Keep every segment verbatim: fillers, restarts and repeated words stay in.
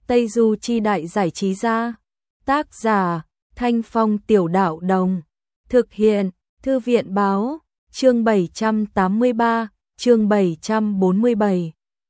Tây Du Chi Đại Giải Trí Gia. Tác giả Thanh Phong Tiểu Đạo Đồng. Thực hiện Thư viện Báo. Chương bảy trăm tám mươi ba, chương bảy trăm bốn mươi bảy.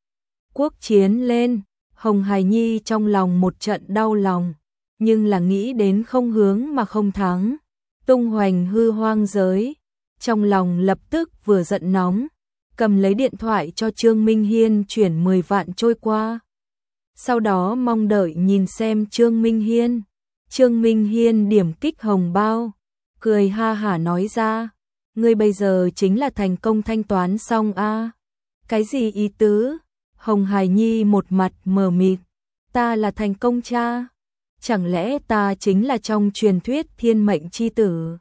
Quốc chiến lên, Hồng Hải Nhi trong lòng một trận đau lòng, nhưng là nghĩ đến không hướng mà không thắng, tung hoành hư hoang giới, trong lòng lập tức vừa giận nóng, cầm lấy điện thoại cho Trương Minh Hiên chuyển mười vạn trôi qua. Sau đó mong đợi nhìn xem Trương Minh Hiên. Trương Minh Hiên điểm kích hồng bao, cười ha hả nói ra, ngươi bây giờ chính là thành công thanh toán xong a? À? Cái gì ý tứ? Hồng Hải Nhi một mặt mờ mịt, ta là thành công cha? Chẳng lẽ ta chính là trong truyền thuyết thiên mệnh chi tử?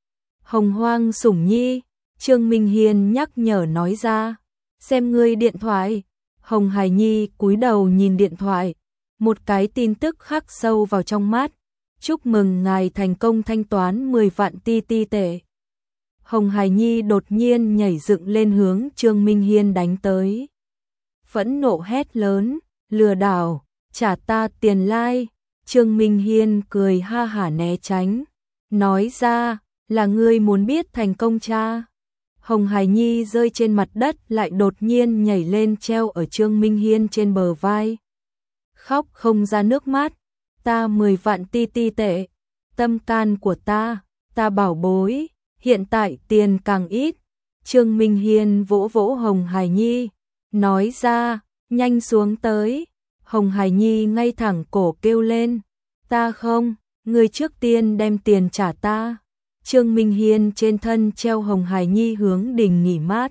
Hồng Hoang Sủng Nhi, Trương Minh Hiên nhắc nhở nói ra, xem ngươi điện thoại. Hồng Hải Nhi cúi đầu nhìn điện thoại, một cái tin tức khắc sâu vào trong mắt, chúc mừng ngài thành công thanh toán mười vạn ti ti tệ. Hồng Hải Nhi đột nhiên nhảy dựng lên hướng Trương Minh Hiên đánh tới. Phẫn nộ hét lớn, lừa đảo, trả ta tiền lai. Trương Minh Hiên cười ha hả né tránh, nói ra, là ngươi muốn biết thành công cha? Hồng Hải Nhi rơi trên mặt đất lại đột nhiên nhảy lên treo ở Trương Minh Hiên trên bờ vai. Khóc không ra nước mắt, ta mười vạn ti ti tệ, tâm can của ta, ta bảo bối, hiện tại tiền càng ít. Trương Minh Hiên vỗ vỗ Hồng Hải Nhi, nói ra, nhanh xuống tới. Hồng Hải Nhi ngay thẳng cổ kêu lên, ta không, ngươi trước tiên đem tiền trả ta. Trương Minh Hiên trên thân treo Hồng Hải Nhi hướng đình nghỉ mát.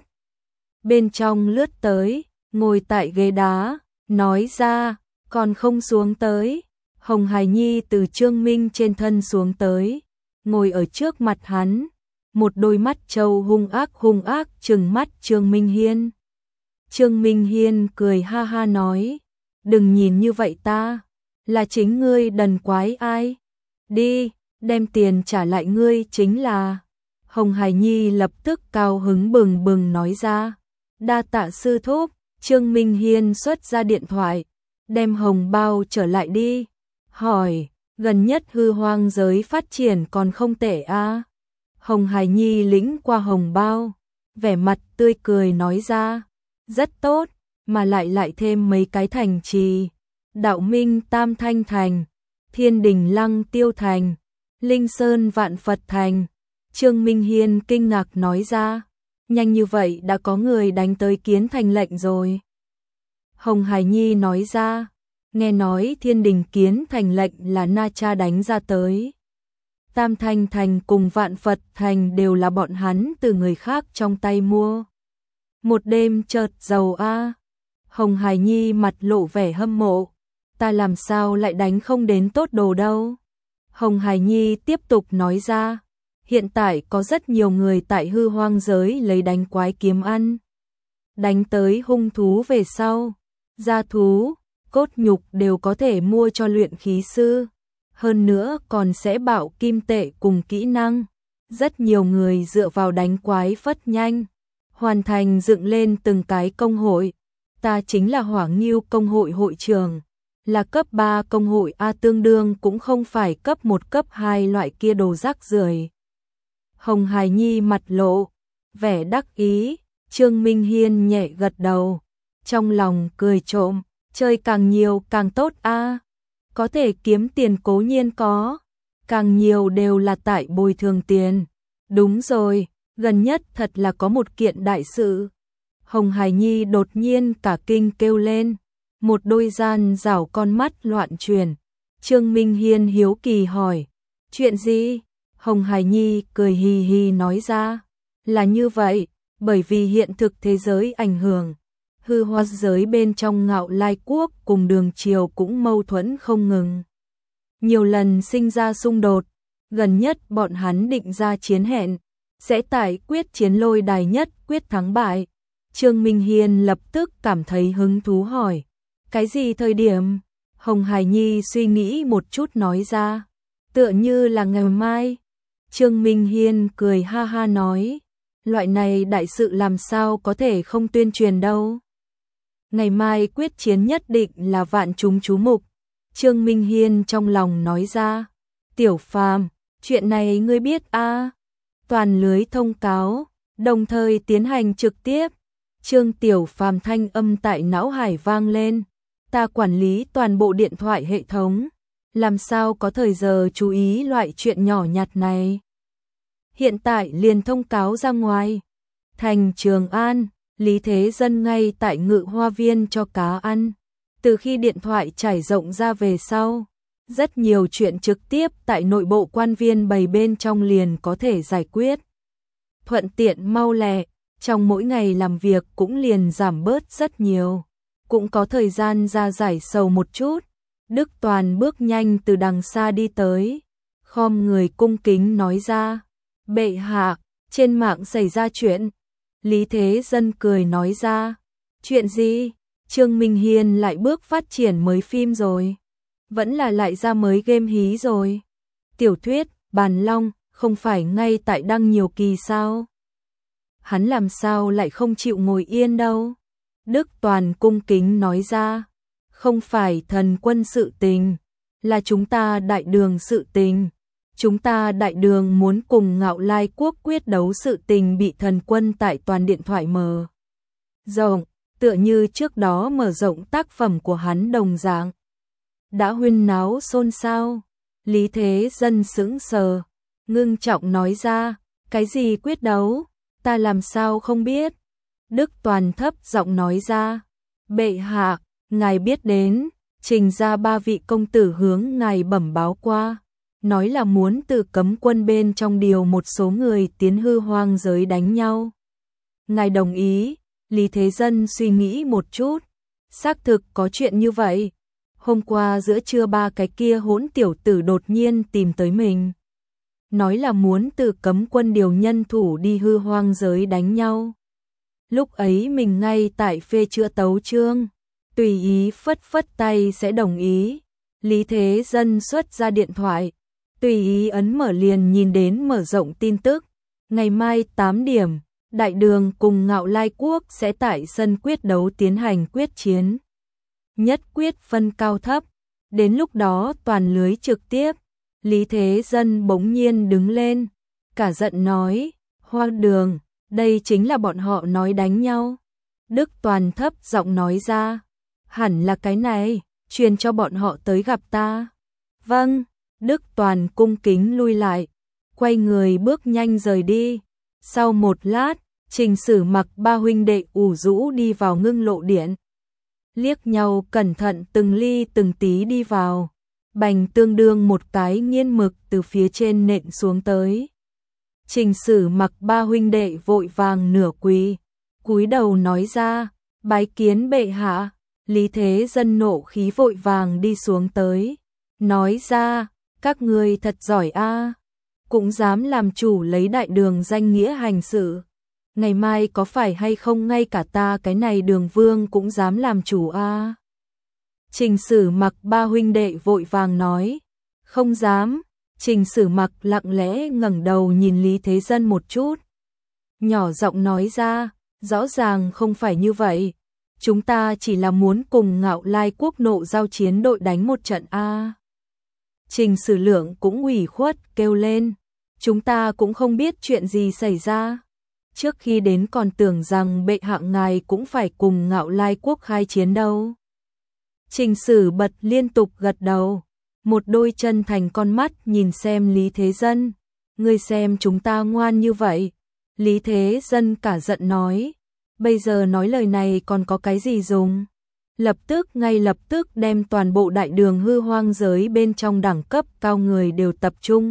Bên trong lướt tới, ngồi tại ghế đá, nói ra, còn không xuống tới. Hồng Hải Nhi từ Trương Minh trên thân xuống tới, ngồi ở trước mặt hắn, một đôi mắt trâu hung ác hung ác trừng mắt Trương Minh Hiên. Trương Minh Hiên cười ha ha nói, đừng nhìn như vậy ta, là chính ngươi đần quái ai. Đi, đem tiền trả lại ngươi chính là. Hồng Hải Nhi lập tức cao hứng bừng bừng nói ra, đa tạ sư thúc. Trương Minh Hiên xuất ra điện thoại, đem hồng bao trở lại đi, hỏi, gần nhất hư hoang giới phát triển còn không tệ a? À? Hồng Hải Nhi lĩnh qua hồng bao, vẻ mặt tươi cười nói ra, rất tốt, mà lại lại thêm mấy cái thành trì, Đạo Minh Tam Thanh Thành, Thiên Đình Lăng Tiêu Thành, Linh Sơn Vạn Phật Thành. Trương Minh Hiên kinh ngạc nói ra, nhanh như vậy đã có người đánh tới Kiến Thành lệnh rồi. Hồng Hải Nhi nói ra, nghe nói Thiên Đình Kiến Thành lệnh là Na Cha đánh ra tới. Tam Thanh Thành cùng Vạn Phật Thành đều là bọn hắn từ người khác trong tay mua. Một đêm chợt giàu a. Hồng Hải Nhi mặt lộ vẻ hâm mộ, ta làm sao lại đánh không đến tốt đồ đâu. Hồng Hải Nhi tiếp tục nói ra, hiện tại có rất nhiều người tại hư hoang giới lấy đánh quái kiếm ăn. Đánh tới hung thú về sau, gia thú, cốt nhục đều có thể mua cho luyện khí sư. Hơn nữa còn sẽ bạo kim tệ cùng kỹ năng. Rất nhiều người dựa vào đánh quái phất nhanh, hoàn thành dựng lên từng cái công hội. Ta chính là Hỏa Ngưu công hội hội trưởng, là cấp ba công hội A, tương đương cũng không phải cấp một cấp hai loại kia đồ rác rưởi. Hồng Hải Nhi mặt lộ vẻ đắc ý, Trương Minh Hiên nhẹ gật đầu, trong lòng cười trộm, chơi càng nhiều càng tốt a. À. Có thể kiếm tiền cố nhiên có, càng nhiều đều là tại bồi thường tiền. Đúng rồi, gần nhất thật là có một kiện đại sự. Hồng Hải Nhi đột nhiên cả kinh kêu lên, một đôi gian rảo con mắt loạn chuyển. Trương Minh Hiên hiếu kỳ hỏi, chuyện gì? Hồng Hải Nhi cười hì hì nói ra, là như vậy, bởi vì hiện thực thế giới ảnh hưởng, hư hoa giới bên trong Ngạo Lai Quốc cùng Đường Triều cũng mâu thuẫn không ngừng. Nhiều lần sinh ra xung đột, gần nhất bọn hắn định ra chiến hẹn, sẽ tại quyết chiến lôi đài nhất quyết thắng bại. Trương Minh Hiên lập tức cảm thấy hứng thú hỏi, cái gì thời điểm? Hồng Hải Nhi suy nghĩ một chút nói ra, tựa như là ngày mai. Trương Minh Hiên cười ha ha nói, loại này đại sự làm sao có thể không tuyên truyền đâu. Ngày mai quyết chiến nhất định là vạn chúng chú mục, Trương Minh Hiên trong lòng nói ra, Tiểu Phàm, chuyện này ngươi biết a? À? Toàn lưới thông cáo, đồng thời tiến hành trực tiếp. Trương Tiểu Phàm thanh âm tại não hải vang lên, ta quản lý toàn bộ điện thoại hệ thống, làm sao có thời giờ chú ý loại chuyện nhỏ nhặt này. Hiện tại liền thông cáo ra ngoài. Thành Trường An, Lý Thế Dân ngay tại Ngự Hoa Viên cho cá ăn. Từ khi điện thoại trải rộng ra về sau, rất nhiều chuyện trực tiếp tại nội bộ quan viên bày bên trong liền có thể giải quyết. Thuận tiện mau lẹ, trong mỗi ngày làm việc cũng liền giảm bớt rất nhiều. Cũng có thời gian ra giải sầu một chút. Đức Toàn bước nhanh từ đằng xa đi tới, khom người cung kính nói ra, bệ hạ, trên mạng xảy ra chuyện. Lý Thế Dân cười nói ra, chuyện gì? Trương Minh Hiên lại bước phát triển mới phim rồi, vẫn là lại ra mới game hí rồi. Tiểu thuyết, Bàn Long, không phải ngay tại đăng nhiều kỳ sao? Hắn làm sao lại không chịu ngồi yên đâu? Đức Toàn cung kính nói ra, không phải thần quân sự tình, là chúng ta đại đường sự tình. Chúng ta đại đường muốn cùng Ngạo Lai quốc quyết đấu sự tình bị thần quân tại toàn điện thoại mở rộng, tựa như trước đó mở rộng tác phẩm của hắn đồng dạng. Đã huyên náo xôn xao. Lý Thế Dân sững sờ, ngưng trọng nói ra, cái gì quyết đấu, ta làm sao không biết. Đức Toàn thấp giọng nói ra, bệ hạ, ngài biết đến, trình ra ba vị công tử hướng ngài bẩm báo qua, nói là muốn từ cấm quân bên trong điều một số người tiến hư hoang giới đánh nhau. Ngài đồng ý. Lý Thế Dân suy nghĩ một chút, xác thực có chuyện như vậy. Hôm qua giữa trưa ba cái kia hỗn tiểu tử đột nhiên tìm tới mình, nói là muốn từ cấm quân điều nhân thủ đi hư hoang giới đánh nhau. Lúc ấy mình ngay tại phê chữa tấu chương, tùy ý phất phất tay sẽ đồng ý. Lý Thế Dân xuất ra điện thoại, tùy ý ấn mở liền nhìn đến mở rộng tin tức. Ngày mai tám điểm, Đại Đường cùng Ngạo Lai quốc sẽ tại sân quyết đấu tiến hành quyết chiến. Nhất quyết phân cao thấp, đến lúc đó toàn lưới trực tiếp. Lý Thế Dân bỗng nhiên đứng lên, cả giận nói, hoang đường, đây chính là bọn họ nói đánh nhau. Đức Toàn thấp giọng nói ra, hẳn là cái này, truyền cho bọn họ tới gặp ta. Vâng. Đức Toàn cung kính lui lại, quay người bước nhanh rời đi. Sau một lát, Trình Sử Mặc ba huynh đệ ủ rũ đi vào ngưng lộ điện. Liếc nhau cẩn thận từng ly từng tí đi vào, bành tương đương một cái nghiên mực từ phía trên nện xuống tới. Trình Sử Mặc ba huynh đệ vội vàng nửa quỳ, cúi đầu nói ra, bái kiến bệ hạ. Lý Thế Dân nộ khí vội vàng đi xuống tới, nói ra, các ngươi thật giỏi a, cũng dám làm chủ lấy đại đường danh nghĩa hành sự. Ngày mai có phải hay không ngay cả ta cái này Đường Vương cũng dám làm chủ a? Trình Sử Mặc ba huynh đệ vội vàng nói, không dám. Trình Sử Mặc lặng lẽ ngẩng đầu nhìn Lý Thế Dân một chút, nhỏ giọng nói ra, rõ ràng không phải như vậy. Chúng ta chỉ là muốn cùng Ngạo Lai quốc nộ giao chiến đội đánh một trận a. Trình Sử Lượng cũng ủy khuất kêu lên, chúng ta cũng không biết chuyện gì xảy ra. Trước khi đến còn tưởng rằng bệ hạ ngài cũng phải cùng Ngạo Lai quốc khai chiến đâu. Trình Sử bật liên tục gật đầu, một đôi chân thành con mắt nhìn xem Lý Thế Dân. Ngươi xem chúng ta ngoan như vậy. Lý Thế Dân cả giận nói, bây giờ nói lời này còn có cái gì dùng. Lập tức ngay lập tức đem toàn bộ đại đường hư hoang giới bên trong đẳng cấp cao người đều tập trung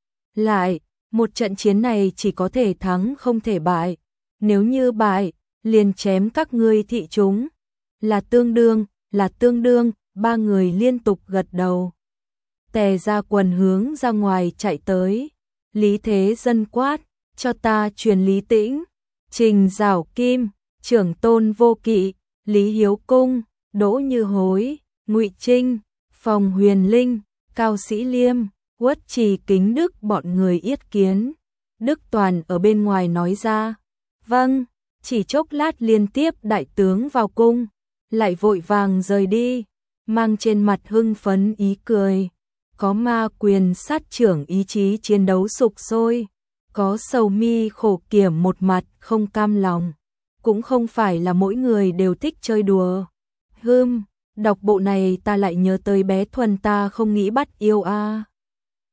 lại. Một trận chiến này chỉ có thể thắng không thể bại. Nếu như bại, liền chém các ngươi thị chúng. Là tương đương, là tương đương. Ba người liên tục gật đầu, tè ra quần hướng ra ngoài chạy tới. Lý Thế Dân quát, cho ta truyền Lý Tĩnh, Trình Giảo Kim, Trưởng Tôn Vô Kỵ, Lý Hiếu Cung, Đỗ Như Hối, Ngụy Trinh, Phòng Huyền Linh, Cao Sĩ Liêm, Uất Trì Kính Đức bọn người yết kiến. Đức Toàn ở bên ngoài nói ra, vâng. Chỉ chốc lát liên tiếp đại tướng vào cung, lại vội vàng rời đi. mang trên mặt hưng phấn ý cười. Có ma quyền sát trưởng ý chí chiến đấu sục sôi, có sầu mi khổ kiểm một mặt không cam lòng. Cũng không phải là mỗi người đều thích chơi đùa. Hưm, đọc bộ này ta lại nhớ tới bé Thuần ta không nghĩ bắt yêu a. À.